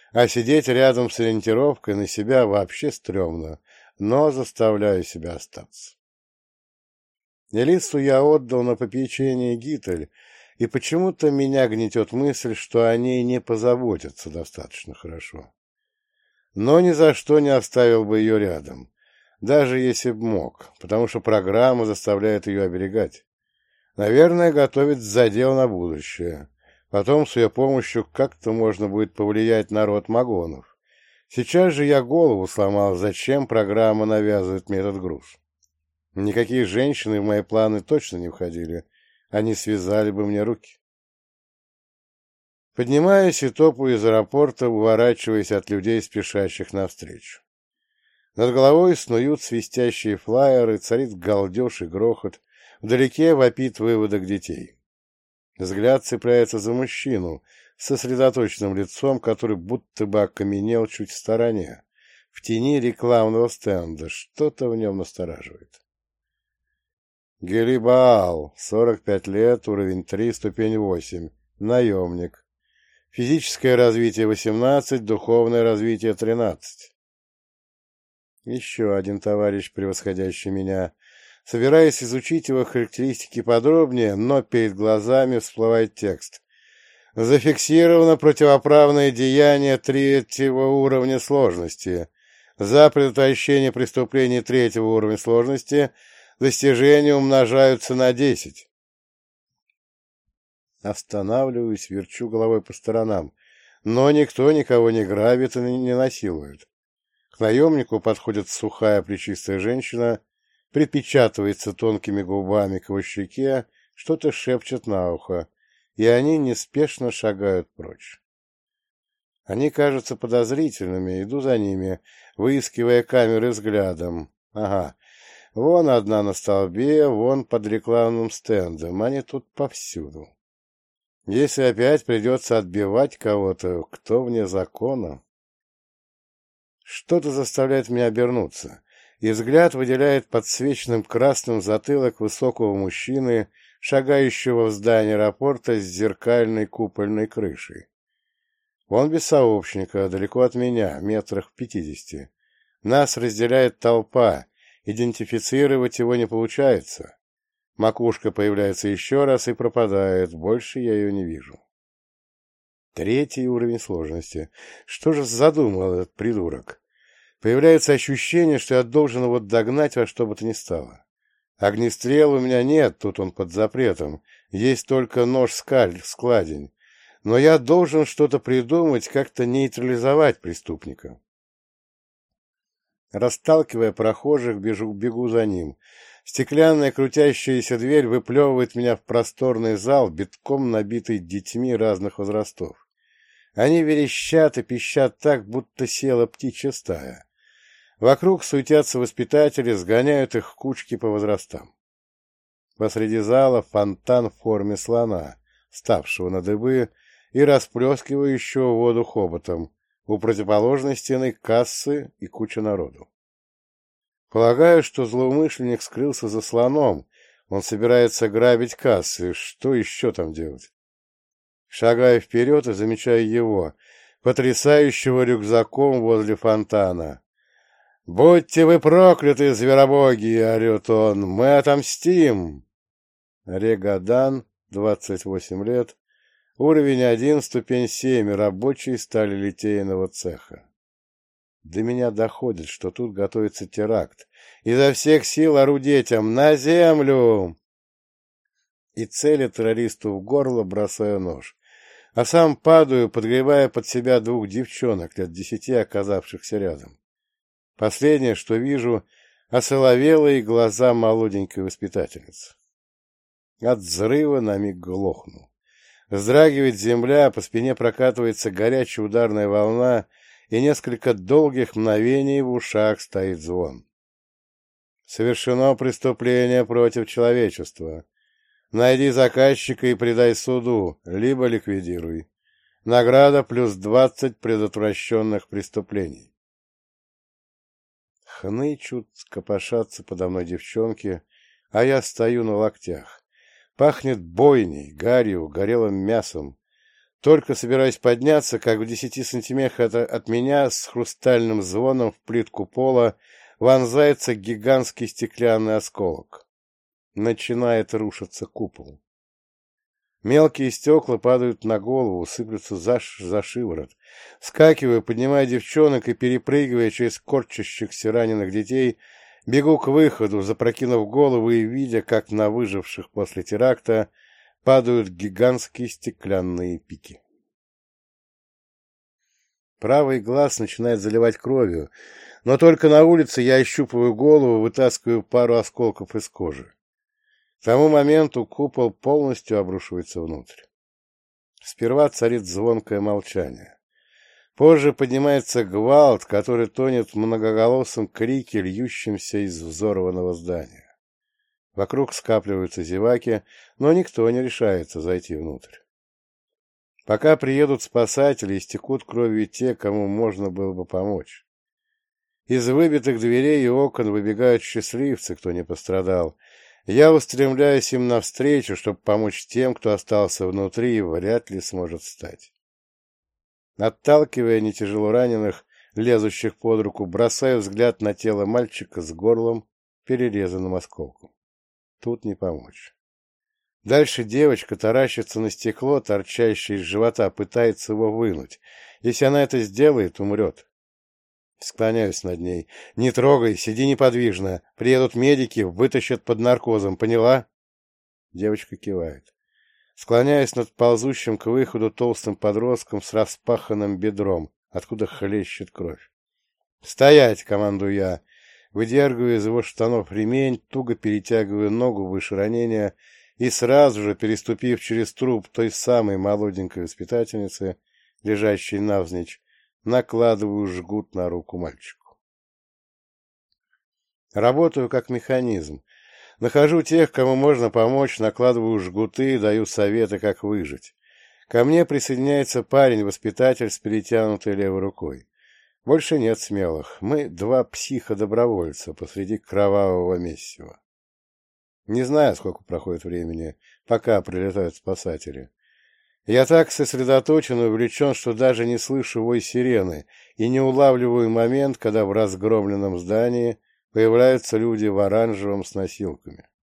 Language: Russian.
А сидеть рядом с ориентировкой на себя вообще стрёмно, но заставляю себя остаться. Элису я отдал на попечение Гитель, и почему-то меня гнетет мысль, что о ней не позаботятся достаточно хорошо. Но ни за что не оставил бы ее рядом, даже если б мог, потому что программа заставляет ее оберегать. Наверное, готовит задел на будущее. Потом с ее помощью как-то можно будет повлиять на род Магонов. Сейчас же я голову сломал, зачем программа навязывает мне этот груз. Никакие женщины в мои планы точно не входили. Они связали бы мне руки. Поднимаюсь и топаю из аэропорта, уворачиваясь от людей, спешащих навстречу. Над головой снуют свистящие флаеры, царит галдеж и грохот. Вдалеке вопит выводок детей. Взгляд цепляется за мужчину с сосредоточенным лицом, который будто бы окаменел чуть в стороне, в тени рекламного стенда. Что-то в нем настораживает. Гелибаал, 45 лет, уровень 3, ступень 8, наемник. Физическое развитие 18, духовное развитие 13. Еще один товарищ, превосходящий меня. Собираясь изучить его характеристики подробнее, но перед глазами всплывает текст. Зафиксировано противоправное деяние 3-го уровня сложности. За предотвращение преступлений 3-го уровня сложности достижения умножаются на 10. Останавливаюсь, верчу головой по сторонам, но никто никого не грабит и не насилует. К наемнику подходит сухая плечистая женщина, припечатывается тонкими губами к его щеке, что-то шепчет на ухо, и они неспешно шагают прочь. Они кажутся подозрительными, иду за ними, выискивая камеры взглядом. Ага, вон одна на столбе, вон под рекламным стендом, они тут повсюду. Если опять придется отбивать кого-то, кто вне закона? Что-то заставляет меня обернуться, и взгляд выделяет подсвеченным красным затылок высокого мужчины, шагающего в здание аэропорта с зеркальной купольной крышей. Он без сообщника, далеко от меня, метрах в 50. Нас разделяет толпа, идентифицировать его не получается. Макушка появляется еще раз и пропадает, больше я ее не вижу. 3-й уровень сложности. Что же задумал этот придурок? Появляется ощущение, что я должен его догнать во что бы то ни стало. Огнестрела у меня нет, тут он под запретом. Есть только нож-складень. Но я должен что-то придумать, как-то нейтрализовать преступника. Расталкивая прохожих, бегу за ним. Стеклянная крутящаяся дверь выплевывает меня в просторный зал, битком набитый детьми разных возрастов. Они верещат и пищат так, будто села птичья стая. Вокруг суетятся воспитатели, сгоняют их в кучки по возрастам. Посреди зала фонтан в форме слона, ставшего на дыбы и расплескивающего воду хоботом. У противоположной стены кассы и куча народу. Полагаю, что злоумышленник скрылся за слоном. Он собирается грабить кассы. Что еще там делать? Шагаю вперед и замечаю его, потрясающего рюкзаком возле фонтана. «Будьте вы прокляты, зверобоги!» — орет он. «Мы отомстим!» Регадан, 28 лет, уровень 1, ступень 7, рабочий сталелитейного цеха. До меня доходит, что тут готовится теракт. Изо всех сил ору детям: «На землю!» И целя террористу в горло, бросаю нож. А сам падаю, подгребая под себя 2 девчонок лет 10, оказавшихся рядом. Последнее, что вижу, осоловелые глаза молоденькой воспитательницы. От взрыва на миг глохну. Вздрагивает земля, по спине прокатывается горячая ударная волна, и несколько долгих мгновений в ушах стоит звон. Совершено преступление против человечества. Найди заказчика и предай суду, либо ликвидируй. Награда плюс 20 предотвращенных преступлений. Хнычут, копошатся подо мной девчонки, а я стою на локтях. Пахнет бойней, гарью, горелым мясом. Только собираюсь подняться, как в 10 сантиметрах от меня с хрустальным звоном в плитку пола вонзается гигантский стеклянный осколок. Начинает рушиться купол. Мелкие стекла падают на голову, сыплются за шиворот. Вскакиваю, поднимая девчонок и, перепрыгивая через корчащихся раненых детей, бегу к выходу, запрокинув голову и видя, как на выживших после теракта падают гигантские стеклянные пики. Правый глаз начинает заливать кровью, но только на улице я ощупываю голову, вытаскиваю пару осколков из кожи. К тому моменту купол полностью обрушивается внутрь. Сперва царит звонкое молчание. Позже поднимается гвалт, который тонет в многоголосом крике, льющемся из взорванного здания. Вокруг скапливаются зеваки, но никто не решается зайти внутрь. Пока приедут спасатели, истекут кровью те, кому можно было бы помочь. Из выбитых дверей и окон выбегают счастливцы, кто не пострадал. Я устремляюсь им навстречу, чтобы помочь тем, кто остался внутри и вряд ли сможет встать. Отталкивая нетяжело раненых, лезущих под руку, бросаю взгляд на тело мальчика с горлом, перерезанным осколком. Тут не помочь. Дальше девочка таращится на стекло, торчащее из живота, пытается его вынуть. Если она это сделает, умрет. Склоняюсь над ней. «Не трогай, сиди неподвижно. Приедут медики, вытащат под наркозом. Поняла?» Девочка кивает. Склоняюсь над ползущим к выходу толстым подростком с распаханным бедром, откуда хлещет кровь. «Стоять!» — командую я. Выдергиваю из его штанов ремень, туго перетягиваю ногу выше ранения и сразу же, переступив через труп той самой молоденькой воспитательницы, лежащей навзничь, накладываю жгут на руку мальчику. Работаю как механизм. Нахожу тех, кому можно помочь, накладываю жгуты, даю советы, как выжить. Ко мне присоединяется парень-воспитатель с перетянутой левой рукой. Больше нет смелых. Мы два психа-добровольца посреди кровавого месива. Не знаю, сколько проходит времени, пока прилетают спасатели. Я так сосредоточен и увлечен, что даже не слышу вой сирены и не улавливаю момент, когда в разгромленном здании появляются люди в оранжевом с носилками.